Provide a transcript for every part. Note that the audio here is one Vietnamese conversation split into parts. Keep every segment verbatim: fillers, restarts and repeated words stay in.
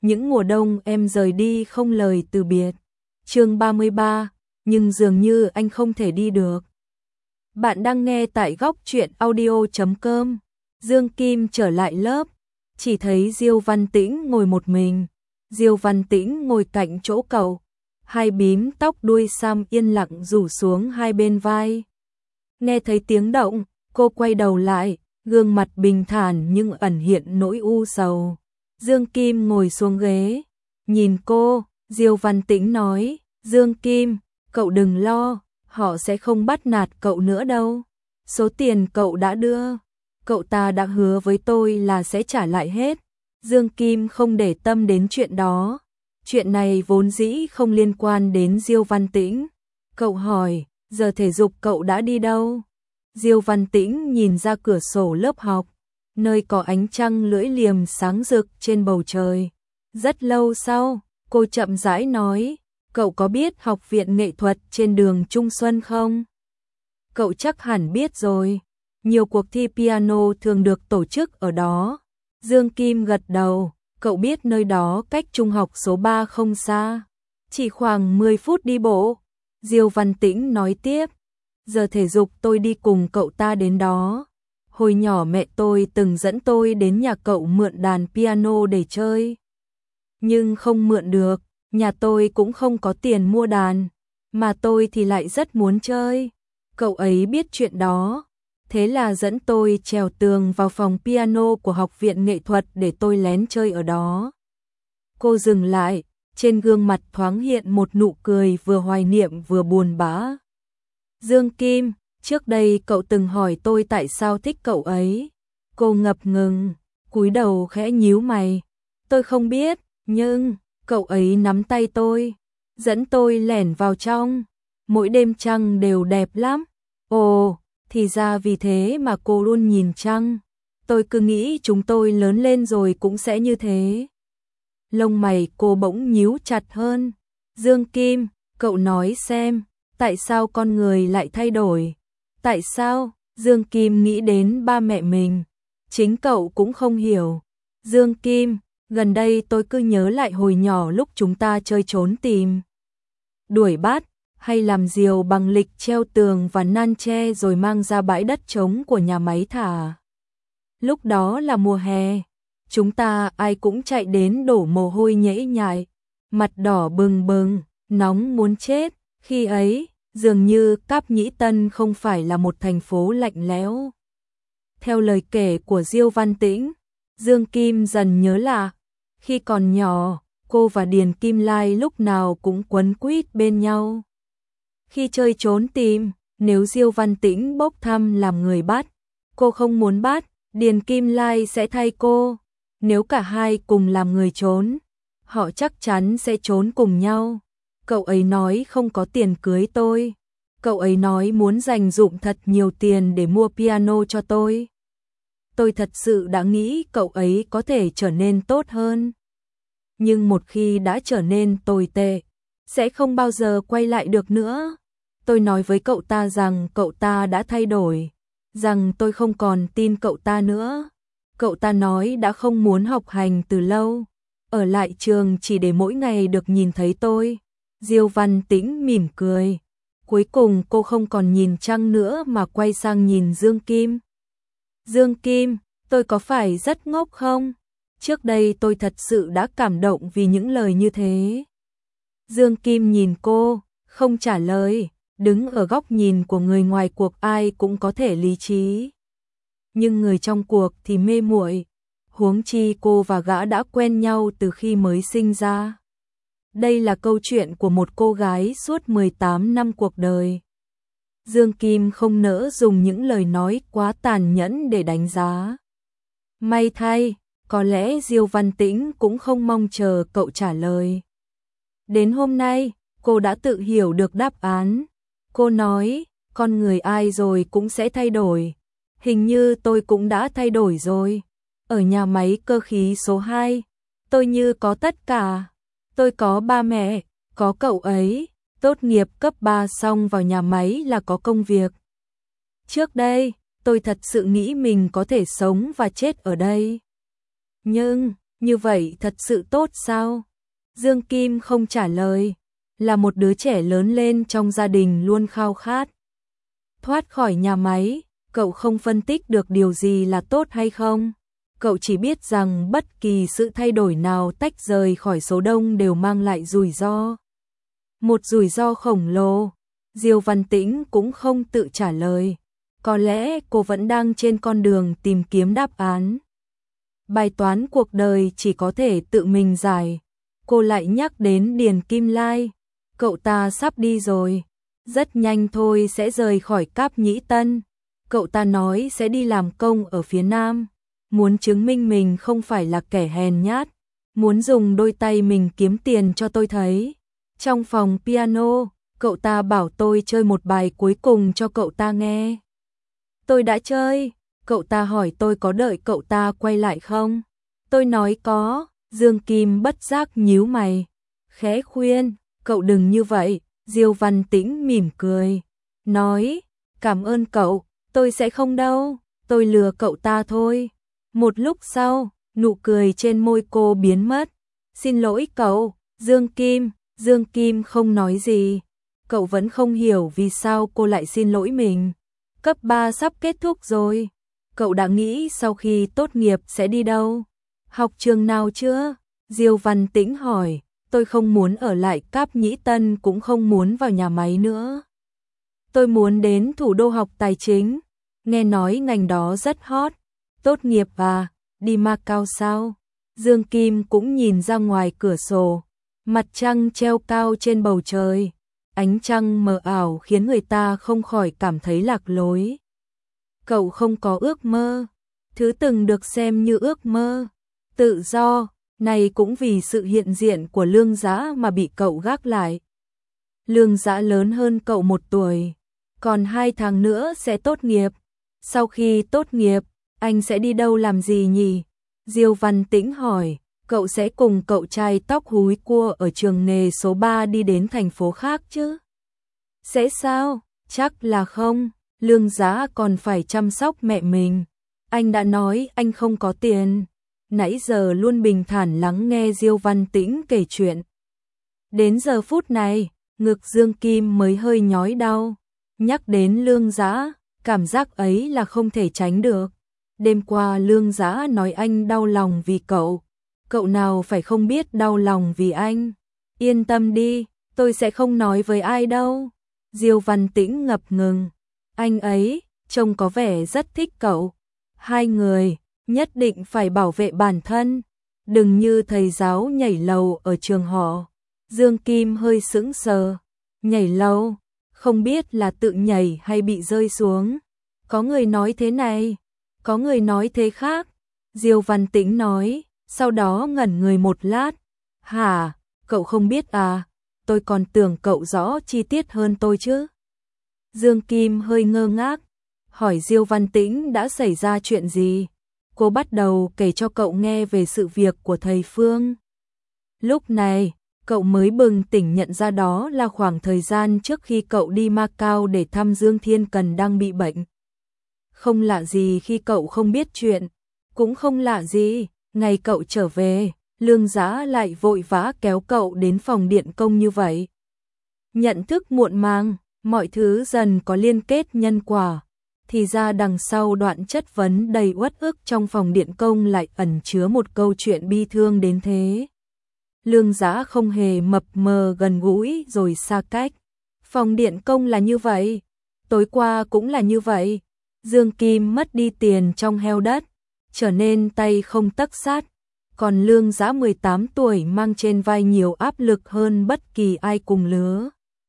những mùa đông em rời đi không lời từ biệt. Chương ba mươi ba, nhưng dường như anh không thể đi được. Bạn đang nghe tại góc truyện audio chấm com. Dương Kim trở lại lớp, chỉ thấy Diêu Văn Tĩnh ngồi một mình. Diêu Văn Tĩnh ngồi cạnh chỗ cậu, hai bím tóc đuôi sam yên lặng rủ xuống hai bên vai. Nghe thấy tiếng động, cô quay đầu lại, gương mặt bình thản nhưng ẩn hiện nỗi u sầu. Dương Kim ngồi xuống ghế, nhìn cô, Diêu Văn Tĩnh nói, Dương Kim, cậu đừng lo, họ sẽ không bắt nạt cậu nữa đâu. Số tiền cậu đã đưa, cậu ta đã hứa với tôi là sẽ trả lại hết. Dương Kim không để tâm đến chuyện đó. Chuyện này vốn dĩ không liên quan đến Diêu Văn Tĩnh. Cậu hỏi, giờ thể dục cậu đã đi đâu? Diêu Văn Tĩnh nhìn ra cửa sổ lớp học, nơi có ánh trăng lưỡi liềm sáng rực trên bầu trời. Rất lâu sau, cô chậm rãi nói, cậu có biết học viện nghệ thuật trên đường Trung Xuân không? Cậu chắc hẳn biết rồi, nhiều cuộc thi piano thường được tổ chức ở đó. Dương Kim gật đầu, cậu biết nơi đó cách trung học số ba không xa, chỉ khoảng mười phút đi bộ. Diêu Văn Tĩnh nói tiếp, giờ thể dục tôi đi cùng cậu ta đến đó. Hồi nhỏ mẹ tôi từng dẫn tôi đến nhà cậu mượn đàn piano để chơi. Nhưng không mượn được, nhà tôi cũng không có tiền mua đàn, mà tôi thì lại rất muốn chơi. Cậu ấy biết chuyện đó, thế là dẫn tôi trèo tường vào phòng piano của học viện nghệ thuật để tôi lén chơi ở đó. Cô dừng lại, trên gương mặt thoáng hiện một nụ cười vừa hoài niệm vừa buồn bã. Dương Kim, trước đây cậu từng hỏi tôi tại sao thích cậu ấy. Cô ngập ngừng, cúi đầu khẽ nhíu mày. Tôi không biết, nhưng cậu ấy nắm tay tôi, dẫn tôi lẻn vào trong. Mỗi đêm trăng đều đẹp lắm. Ồ, thì ra vì thế mà cô luôn nhìn trăng. Tôi cứ nghĩ chúng tôi lớn lên rồi cũng sẽ như thế. Lông mày cô bỗng nhíu chặt hơn. Dương Kim, cậu nói xem, tại sao con người lại thay đổi? Tại sao? Dương Kim nghĩ đến ba mẹ mình. Chính cậu cũng không hiểu. Dương Kim, gần đây tôi cứ nhớ lại hồi nhỏ lúc chúng ta chơi trốn tìm, đuổi bắt, hay làm diều bằng lịch treo tường và nan tre rồi mang ra bãi đất trống của nhà máy thả. Lúc đó là mùa hè, chúng ta ai cũng chạy đến đổ mồ hôi nhễ nhại, mặt đỏ bừng bừng, nóng muốn chết. Khi ấy, dường như Cáp Nhĩ Tân không phải là một thành phố lạnh lẽo. Theo lời kể của Diêu Văn Tĩnh, Dương Kim dần nhớ là, khi còn nhỏ, cô và Điền Kim Lai lúc nào cũng quấn quýt bên nhau. Khi chơi trốn tìm, nếu Diêu Văn Tĩnh bốc thăm làm người bắt, cô không muốn bắt, Điền Kim Lai sẽ thay cô. Nếu cả hai cùng làm người trốn, họ chắc chắn sẽ trốn cùng nhau. Cậu ấy nói không có tiền cưới tôi. Cậu ấy nói muốn dành dụm thật nhiều tiền để mua piano cho tôi. Tôi thật sự đã nghĩ cậu ấy có thể trở nên tốt hơn. Nhưng một khi đã trở nên tồi tệ, sẽ không bao giờ quay lại được nữa. Tôi nói với cậu ta rằng cậu ta đã thay đổi, rằng tôi không còn tin cậu ta nữa. Cậu ta nói đã không muốn học hành từ lâu, ở lại trường chỉ để mỗi ngày được nhìn thấy tôi. Diêu Văn Tĩnh mỉm cười. Cuối cùng cô không còn nhìn trăng nữa mà quay sang nhìn Dương Kim. Dương Kim, tôi có phải rất ngốc không? Trước đây tôi thật sự đã cảm động vì những lời như thế. Dương Kim nhìn cô, không trả lời. Đứng ở góc nhìn của người ngoài cuộc ai cũng có thể lý trí, nhưng người trong cuộc thì mê muội. Huống chi cô và gã đã quen nhau từ khi mới sinh ra. Đây là câu chuyện của một cô gái suốt mười tám năm cuộc đời. Dương Kim không nỡ dùng những lời nói quá tàn nhẫn để đánh giá. May thay, có lẽ Diêu Văn Tĩnh cũng không mong chờ cậu trả lời. Đến hôm nay, cô đã tự hiểu được đáp án. Cô nói, con người ai rồi cũng sẽ thay đổi. Hình như tôi cũng đã thay đổi rồi. Ở nhà máy cơ khí số hai, tôi như có tất cả. Tôi có ba mẹ, có cậu ấy, tốt nghiệp cấp ba xong vào nhà máy là có công việc. Trước đây, tôi thật sự nghĩ mình có thể sống và chết ở đây. Nhưng, Như vậy thật sự tốt sao? Dương Kim không trả lời, là một đứa trẻ lớn lên trong gia đình luôn khao khát thoát khỏi nhà máy, cậu không phân tích được điều gì là tốt hay không. Cậu chỉ biết rằng bất kỳ sự thay đổi nào tách rời khỏi số đông đều mang lại rủi ro. Một rủi ro khổng lồ. Diêu Văn Tĩnh cũng không tự trả lời. Có lẽ cô vẫn đang trên con đường tìm kiếm đáp án. Bài toán cuộc đời chỉ có thể tự mình giải. Cô lại nhắc đến Điền Kim Lai. Cậu ta sắp đi rồi. Rất nhanh thôi sẽ rời khỏi Cáp Nhĩ Tân. Cậu ta nói sẽ đi làm công ở phía Nam. Muốn chứng minh mình không phải là kẻ hèn nhát. Muốn dùng đôi tay mình kiếm tiền cho tôi thấy. Trong phòng piano, cậu ta bảo tôi chơi một bài cuối cùng cho cậu ta nghe. Tôi đã chơi. Cậu ta hỏi tôi có đợi cậu ta quay lại không? Tôi nói có. Dương Kim bất giác nhíu mày. Khẽ khuyên, cậu đừng như vậy. Diêu Văn Tĩnh mỉm cười. Nói, cảm ơn cậu, tôi sẽ không đâu. Tôi lừa cậu ta thôi. Một lúc sau, nụ cười trên môi cô biến mất. Xin lỗi cậu, Dương Kim. Dương Kim không nói gì. Cậu vẫn không hiểu vì sao cô lại xin lỗi mình. Cấp ba sắp kết thúc rồi. Cậu đã nghĩ sau khi tốt nghiệp sẽ đi đâu? Học trường nào chưa? Diêu Văn Tĩnh hỏi. Tôi không muốn ở lại Cáp Nhĩ Tân cũng không muốn vào nhà máy nữa. Tôi muốn đến thủ đô học tài chính. Nghe nói ngành đó rất hot. Tốt nghiệp à? Đi Macau sao? Dương Kim cũng nhìn ra ngoài cửa sổ. Mặt trăng treo cao trên bầu trời. Ánh trăng mờ ảo khiến người ta không khỏi cảm thấy lạc lối. Cậu không có ước mơ. Thứ từng được xem như ước mơ. Tự do. Này cũng vì sự hiện diện của Lương Dã mà bị cậu gác lại. Lương Dã lớn hơn cậu một tuổi. Còn hai tháng nữa sẽ tốt nghiệp. Sau khi tốt nghiệp, anh sẽ đi đâu làm gì nhỉ? Diêu Văn Tĩnh hỏi. Cậu sẽ cùng cậu trai tóc húi cua ở trường nghề số ba đi đến thành phố khác chứ? Sẽ sao? Chắc là không. Lương Dã còn phải chăm sóc mẹ mình. Anh đã nói anh không có tiền. Nãy giờ luôn bình thản lắng nghe Diêu Văn Tĩnh kể chuyện. Đến giờ phút này, ngực Dương Kim mới hơi nhói đau. Nhắc đến Lương Dã, cảm giác ấy là không thể tránh được. Đêm qua Lương Dã nói anh đau lòng vì cậu. Cậu nào phải không biết đau lòng vì anh. Yên tâm đi, tôi sẽ không nói với ai đâu. Diêu Văn Tĩnh ngập ngừng. Anh ấy, trông có vẻ rất thích cậu. Hai người nhất định phải bảo vệ bản thân, đừng như thầy giáo nhảy lầu ở trường họ. Dương Kim hơi sững sờ. Nhảy lầu? Không biết là tự nhảy hay bị rơi xuống. Có người nói thế này, có người nói thế khác. Diêu Văn Tĩnh nói, sau đó ngẩn người một lát. Hả, cậu không biết à? Tôi còn tưởng cậu rõ chi tiết hơn tôi chứ. Dương Kim hơi ngơ ngác, hỏi Diêu Văn Tĩnh đã xảy ra chuyện gì. Cô bắt đầu kể cho cậu nghe về sự việc của thầy Phương. Lúc này, cậu mới bừng tỉnh nhận ra đó là khoảng thời gian trước khi cậu đi Macau để thăm Dương Thiên Cần đang bị bệnh. Không lạ gì khi cậu không biết chuyện, cũng không lạ gì, ngày cậu trở về, Lương Dã lại vội vã kéo cậu đến phòng điện công như vậy. Nhận thức muộn màng, mọi thứ dần có liên kết nhân quả. Thì ra đằng sau đoạn chất vấn đầy uất ức trong phòng điện công lại ẩn chứa một câu chuyện bi thương đến thế. Lương Dã không hề mập mờ gần gũi rồi xa cách. Phòng điện công là như vậy, tối qua cũng là như vậy. Dương Kim mất đi tiền trong heo đất, trở nên tay không tấc sắt. Còn Lương Dã mười tám tuổi mang trên vai nhiều áp lực hơn bất kỳ ai cùng lứa.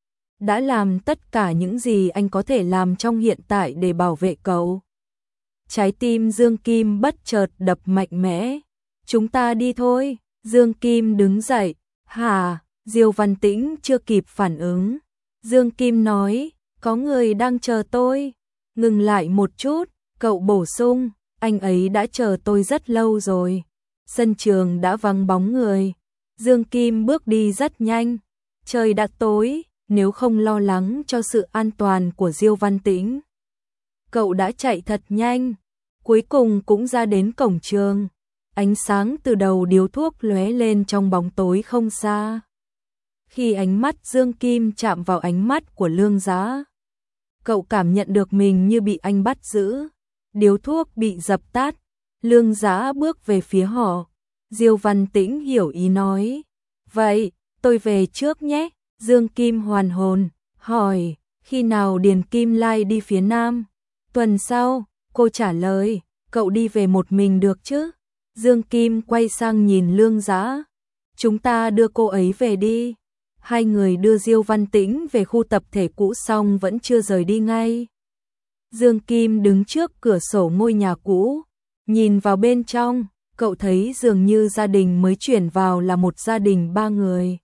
Đã làm tất cả những gì anh có thể làm trong hiện tại để bảo vệ cậu. Trái tim Dương Kim bất chợt đập mạnh mẽ. Chúng ta đi thôi. Dương Kim đứng dậy. Hả? Diêu Văn Tĩnh chưa kịp phản ứng. Dương Kim nói, có người đang chờ tôi. Ngừng lại một chút, cậu bổ sung, anh ấy đã chờ tôi rất lâu rồi. Sân trường đã vắng bóng người. Dương Kim bước đi rất nhanh. Trời đã tối. Nếu không lo lắng cho sự an toàn của Diêu Văn Tĩnh, cậu đã chạy thật nhanh, cuối cùng cũng ra đến cổng trường. ánh sáng từ đầu điếu thuốc lóe lên trong bóng tối không xa. Khi ánh mắt Dương Kim chạm vào ánh mắt của Lương Giá, cậu cảm nhận được mình như bị anh bắt giữ. Điếu thuốc bị dập tắt, Lương Giá bước về phía họ. Diêu Văn Tĩnh hiểu ý nói, vậy, tôi về trước nhé. Dương Kim hoàn hồn, hỏi, khi nào Điền Kim Lai đi phía Nam? Tuần sau, cô trả lời, cậu đi về một mình được chứ? Dương Kim quay sang nhìn Lương Giá, chúng ta đưa cô ấy về đi. Hai người đưa Diêu Văn Tĩnh về khu tập thể cũ xong vẫn chưa rời đi ngay. Dương Kim đứng trước cửa sổ ngôi nhà cũ, nhìn vào bên trong, cậu thấy dường như gia đình mới chuyển vào là một gia đình ba người.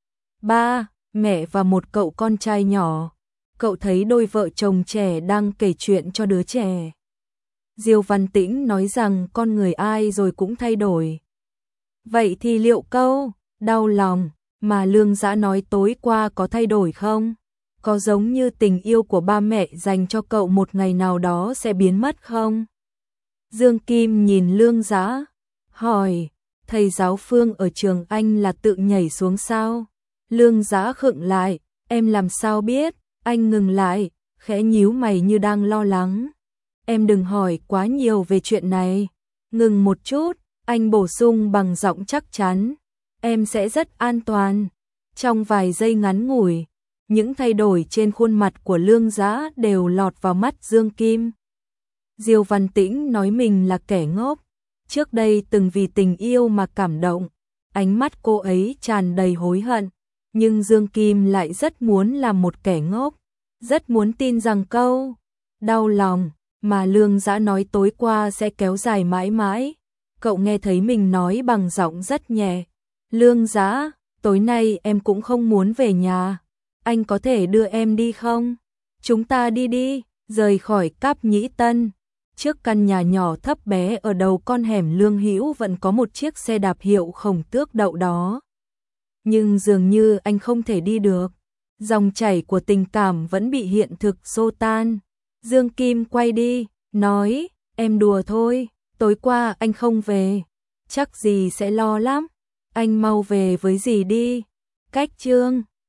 Ba, mẹ và một cậu con trai nhỏ. Cậu thấy đôi vợ chồng trẻ đang kể chuyện cho đứa trẻ. Diêu Văn Tĩnh nói rằng con người ai rồi cũng thay đổi. Vậy thì liệu câu đau lòng mà Lương Dã nói tối qua có thay đổi không? Có giống như tình yêu của ba mẹ dành cho cậu một ngày nào đó sẽ biến mất không? Dương Kim nhìn Lương Dã, hỏi, thầy giáo Phương ở trường anh là tự nhảy xuống sao? Lương Dã khựng lại, em làm sao biết? Anh ngừng lại, khẽ nhíu mày như đang lo lắng. Em đừng hỏi quá nhiều về chuyện này. Ngừng một chút, anh bổ sung bằng giọng chắc chắn. Em sẽ rất an toàn. Trong vài giây ngắn ngủi, những thay đổi trên khuôn mặt của Lương Dã đều lọt vào mắt Dương Kim. Diêu Văn Tĩnh nói mình là kẻ ngốc. Trước đây từng vì tình yêu mà cảm động. Ánh mắt cô ấy tràn đầy hối hận. Nhưng Dương Kim lại rất muốn làm một kẻ ngốc. Rất muốn tin rằng câu đau lòng mà Lương Dã nói tối qua sẽ kéo dài mãi mãi. Cậu nghe thấy mình nói bằng giọng rất nhẹ. Lương Dã, tối nay em cũng không muốn về nhà. Anh có thể đưa em đi không? Chúng ta đi đi, rời khỏi Cáp Nhĩ Tân. Trước căn nhà nhỏ thấp bé ở đầu con hẻm Lương Hữu vẫn có một chiếc xe đạp hiệu Khổng Tước đậu đó. Nhưng dường như anh không thể đi được. Dòng chảy của tình cảm vẫn bị hiện thực xô tan. Dương Kim quay đi, nói, em đùa thôi, tối qua anh không về. Chắc dì sẽ lo lắm. Anh mau về với dì đi. Cách chương